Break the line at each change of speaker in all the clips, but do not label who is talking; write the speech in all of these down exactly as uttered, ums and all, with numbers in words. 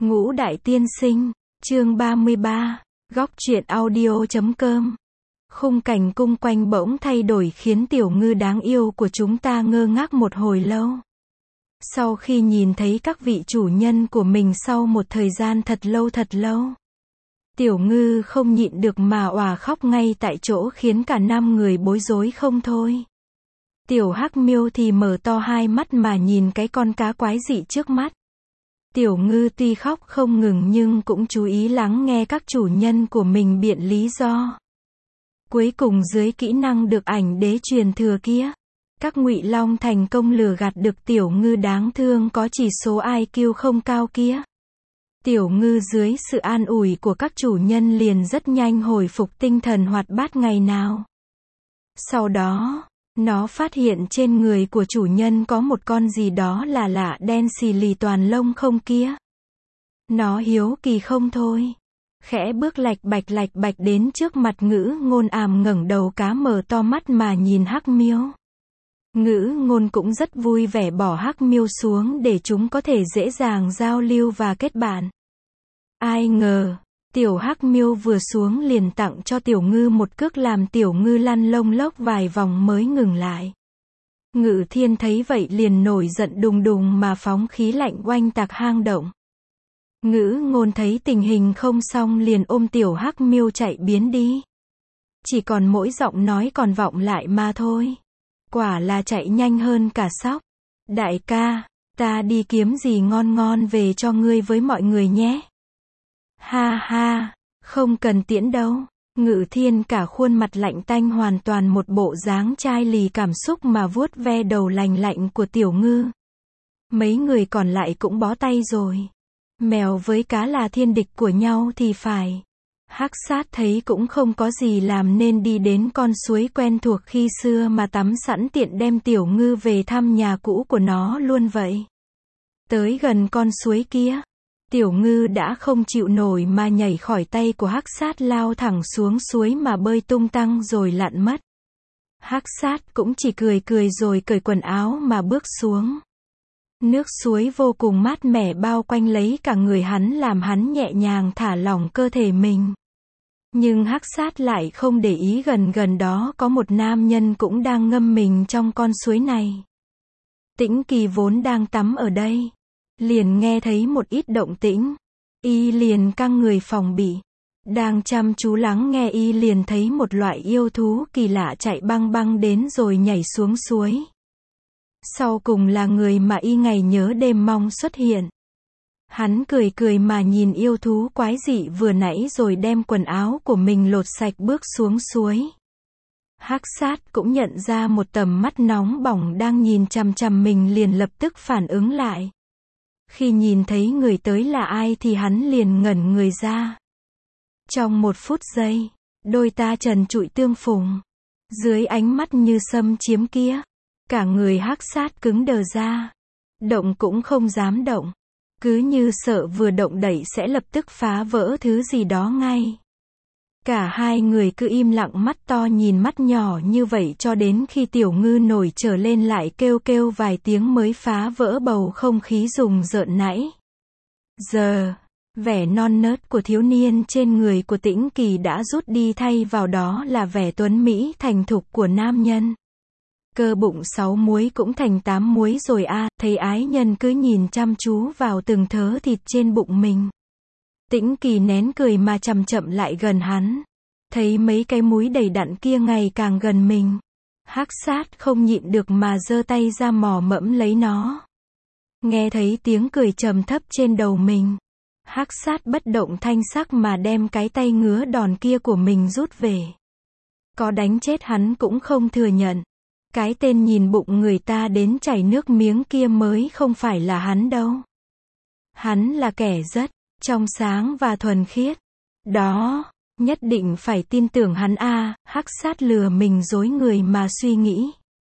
Ngũ Đại Tiên Sinh, chương ba mươi ba, góc truyện audio chấm com. Khung cảnh cung quanh bỗng thay đổi khiến tiểu ngư đáng yêu của chúng ta ngơ ngác một hồi lâu. Sau khi nhìn thấy các vị chủ nhân của mình sau một thời gian thật lâu thật lâu, tiểu ngư không nhịn được mà òa khóc ngay tại chỗ khiến cả năm người bối rối không thôi. Tiểu Hắc Miêu thì mở to hai mắt mà nhìn cái con cá quái dị trước mắt. Tiểu ngư tuy khóc không ngừng nhưng cũng chú ý lắng nghe các chủ nhân của mình biện lý do. Cuối cùng dưới kỹ năng được ảnh đế truyền thừa kia, các Ngụy Long thành công lừa gạt được tiểu ngư đáng thương có chỉ số i kiu không cao kia. Tiểu ngư dưới sự an ủi của các chủ nhân liền rất nhanh hồi phục tinh thần hoạt bát ngày nào. Sau đó, nó phát hiện trên người của chủ nhân có một con gì đó là lạ đen xì lì toàn lông không kia. Nó hiếu kỳ không thôi. Khẽ bước lạch bạch lạch bạch đến trước mặt Ngữ Ngôn àm ngẩng đầu cá mở to mắt mà nhìn Hắc Miêu. Ngữ Ngôn cũng rất vui vẻ bỏ Hắc Miêu xuống để chúng có thể dễ dàng giao lưu và kết bạn. Ai ngờ, tiểu Hắc Miêu vừa xuống liền tặng cho tiểu ngư một cước làm tiểu ngư lăn lông lốc vài vòng mới ngừng lại. Ngự Thiên thấy vậy liền nổi giận đùng đùng mà phóng khí lạnh oanh tạc hang động. Ngữ Ngôn thấy tình hình không xong liền ôm tiểu Hắc Miêu chạy biến đi. Chỉ còn mỗi giọng nói còn vọng lại mà thôi. Quả là chạy nhanh hơn cả sóc. Đại ca, ta đi kiếm gì ngon ngon về cho ngươi với mọi người nhé. Ha ha, không cần tiễn đâu. Ngự Thiên cả khuôn mặt lạnh tanh hoàn toàn một bộ dáng chai lì cảm xúc mà vuốt ve đầu lành lạnh của tiểu ngư. Mấy người còn lại cũng bó tay rồi. Mèo với cá là thiên địch của nhau thì phải. Hắc Sát thấy cũng không có gì làm nên đi đến con suối quen thuộc khi xưa mà tắm sẵn tiện đem tiểu ngư về thăm nhà cũ của nó luôn vậy. Tới gần con suối kia, tiểu ngư đã không chịu nổi mà nhảy khỏi tay của Hắc Sát lao thẳng xuống suối mà bơi tung tăng rồi lặn mất. Hắc Sát cũng chỉ cười cười rồi cởi quần áo mà bước xuống. Nước suối vô cùng mát mẻ bao quanh lấy cả người hắn làm hắn nhẹ nhàng thả lỏng cơ thể mình. Nhưng Hắc Sát lại không để ý gần gần đó có một nam nhân cũng đang ngâm mình trong con suối này. Tĩnh Kỳ vốn đang tắm ở đây, liền nghe thấy một ít động tĩnh. Y liền căng người phòng bị. Đang chăm chú lắng nghe y liền thấy một loại yêu thú kỳ lạ chạy băng băng đến rồi nhảy xuống suối. Sau cùng là người mà y ngày nhớ đêm mong xuất hiện. Hắn cười cười mà nhìn yêu thú quái dị vừa nãy rồi đem quần áo của mình lột sạch bước xuống suối. Hắc Sát cũng nhận ra một tầm mắt nóng bỏng đang nhìn chằm chằm mình liền lập tức phản ứng lại. Khi nhìn thấy người tới là ai thì hắn liền ngẩn người ra. Trong một phút giây, đôi ta trần trụi tương phùng. Dưới ánh mắt như sâm chiếm kia, cả người Hắc Sát cứng đờ ra. Động cũng không dám động. Cứ như sợ vừa động đậy sẽ lập tức phá vỡ thứ gì đó ngay. Cả hai người cứ im lặng mắt to nhìn mắt nhỏ như vậy cho đến khi tiểu ngư nổi trở lên lại kêu kêu vài tiếng mới phá vỡ bầu không khí rùng rợn nãy. Giờ, vẻ non nớt của thiếu niên trên người của Tĩnh Kỳ đã rút đi thay vào đó là vẻ tuấn mỹ thành thục của nam nhân. Cơ bụng sáu muối cũng thành tám muối rồi a, à, thấy ái nhân cứ nhìn chăm chú vào từng thớ thịt trên bụng mình. Tĩnh Kỳ nén cười mà chậm chậm lại gần hắn. Thấy mấy cái múi đầy đặn kia ngày càng gần mình. Hắc Sát không nhịn được mà giơ tay ra mò mẫm lấy nó. Nghe thấy tiếng cười trầm thấp trên đầu mình. Hắc Sát bất động thanh sắc mà đem cái tay ngứa đòn kia của mình rút về. Có đánh chết hắn cũng không thừa nhận. Cái tên nhìn bụng người ta đến chảy nước miếng kia mới không phải là hắn đâu. Hắn là kẻ rất trong sáng và thuần khiết. Đó, nhất định phải tin tưởng hắn a. À, Hắc Sát lừa mình dối người mà suy nghĩ.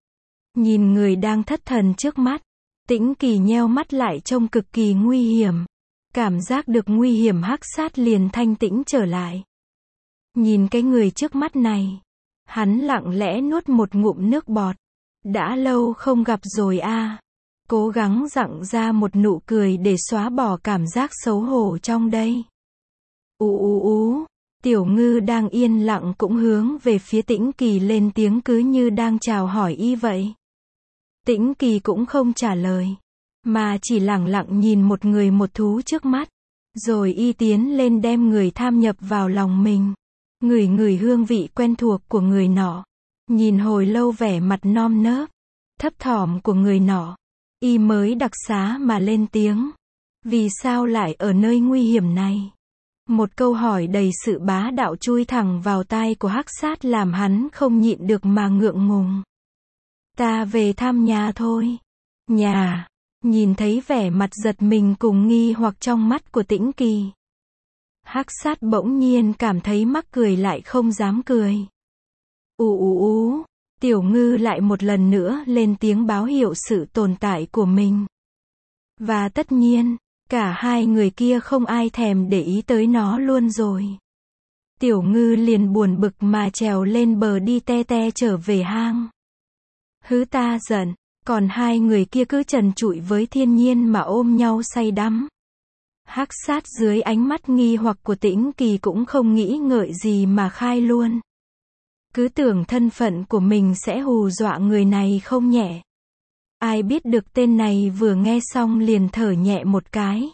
Nhìn người đang thất thần trước mắt, Tĩnh Kỳ nheo mắt lại trông cực kỳ nguy hiểm. Cảm giác được nguy hiểm Hắc Sát liền thanh tĩnh trở lại. Nhìn cái người trước mắt này. Hắn lặng lẽ nuốt một ngụm nước bọt. Đã lâu không gặp rồi a. À. cố gắng gặng ra một nụ cười để xóa bỏ cảm giác xấu hổ trong đây. Ú ú ú, Tiểu Ngư đang yên lặng cũng hướng về phía Tĩnh Kỳ lên tiếng cứ như đang chào hỏi y vậy. Tĩnh Kỳ cũng không trả lời, mà chỉ lẳng lặng nhìn một người một thú trước mắt. Rồi y tiến lên đem người tham nhập vào lòng mình. Ngửi ngửi hương vị quen thuộc của người nọ. Nhìn hồi lâu vẻ mặt non nớt, thấp thỏm của người nọ. Y mới đặc xá mà lên tiếng. Vì sao lại ở nơi nguy hiểm này? Một câu hỏi đầy sự bá đạo chui thẳng vào tai của Hắc Sát làm hắn không nhịn được mà ngượng ngùng. Ta về thăm nhà thôi. Nhà? Nhìn thấy vẻ mặt giật mình cùng nghi hoặc trong mắt của Tĩnh Kỳ. Hắc Sát bỗng nhiên cảm thấy mắc cười lại không dám cười. Ú ú ú, Tiểu Ngư lại một lần nữa lên tiếng báo hiệu sự tồn tại của mình. Và tất nhiên, cả hai người kia không ai thèm để ý tới nó luôn rồi. Tiểu Ngư liền buồn bực mà trèo lên bờ đi te te trở về hang. Hứ ta giận, còn hai người kia cứ trần trụi với thiên nhiên mà ôm nhau say đắm. Hắc Sát dưới ánh mắt nghi hoặc của Tĩnh Kỳ cũng không nghĩ ngợi gì mà khai luôn. Cứ tưởng thân phận của mình sẽ hù dọa người này không nhẹ. Ai biết được tên này vừa nghe xong liền thở nhẹ một cái.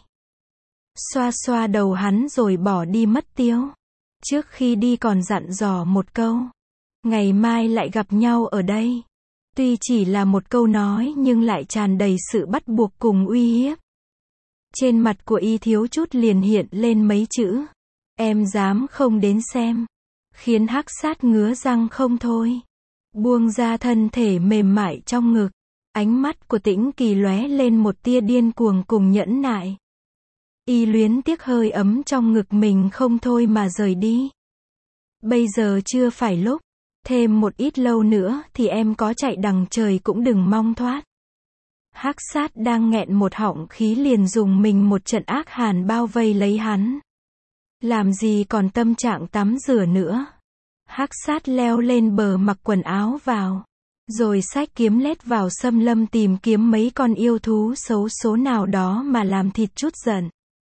Xoa xoa đầu hắn rồi bỏ đi mất tiêu. Trước khi đi còn dặn dò một câu. Ngày mai lại gặp nhau ở đây. Tuy chỉ là một câu nói nhưng lại tràn đầy sự bắt buộc cùng uy hiếp. Trên mặt của y thiếu chút liền hiện lên mấy chữ. Em dám không đến xem. Khiến Hắc Sát ngứa răng không thôi. Buông ra thân thể mềm mại trong ngực. Ánh mắt của Tĩnh Kỳ lóe lên một tia điên cuồng cùng nhẫn nại. Y luyến tiếc hơi ấm trong ngực mình không thôi mà rời đi. Bây giờ chưa phải lúc. Thêm một ít lâu nữa thì em có chạy đằng trời cũng đừng mong thoát. Hắc Sát đang nghẹn một họng khí liền dùng mình một trận ác hàn bao vây lấy hắn. Làm gì còn tâm trạng tắm rửa nữa. Hắc Sát leo lên bờ mặc quần áo vào. Rồi xách kiếm lết vào xâm lâm tìm kiếm mấy con yêu thú xấu số nào đó mà làm thịt chút giận.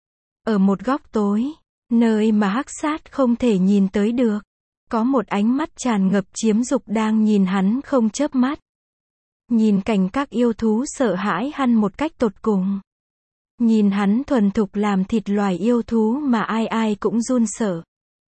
Ở một góc tối, nơi mà Hắc Sát không thể nhìn tới được. Có một ánh mắt tràn ngập chiếm dục đang nhìn hắn không chớp mắt. Nhìn cảnh các yêu thú sợ hãi hắn một cách tột cùng. Nhìn hắn thuần thục làm thịt loài yêu thú mà ai ai cũng run sợ.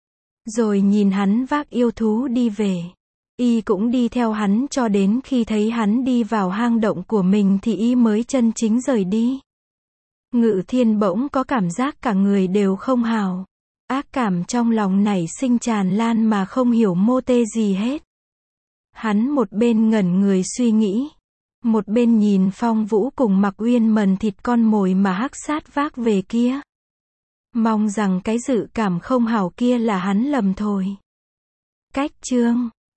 Rồi nhìn hắn vác yêu thú đi về. Y cũng đi theo hắn cho đến khi thấy hắn đi vào hang động của mình thì y mới chân chính rời đi. Ngự Thiên bỗng có cảm giác cả người đều không hào. Ác cảm trong lòng nảy sinh tràn lan mà không hiểu mô tê gì hết. Hắn một bên ngẩn người suy nghĩ. Một bên nhìn Phong Vũ cùng Mặc Uyên mần thịt con mồi mà Hắc Sát vác về kia. Mong rằng cái dự cảm không hảo kia là hắn lầm thôi. Cách chương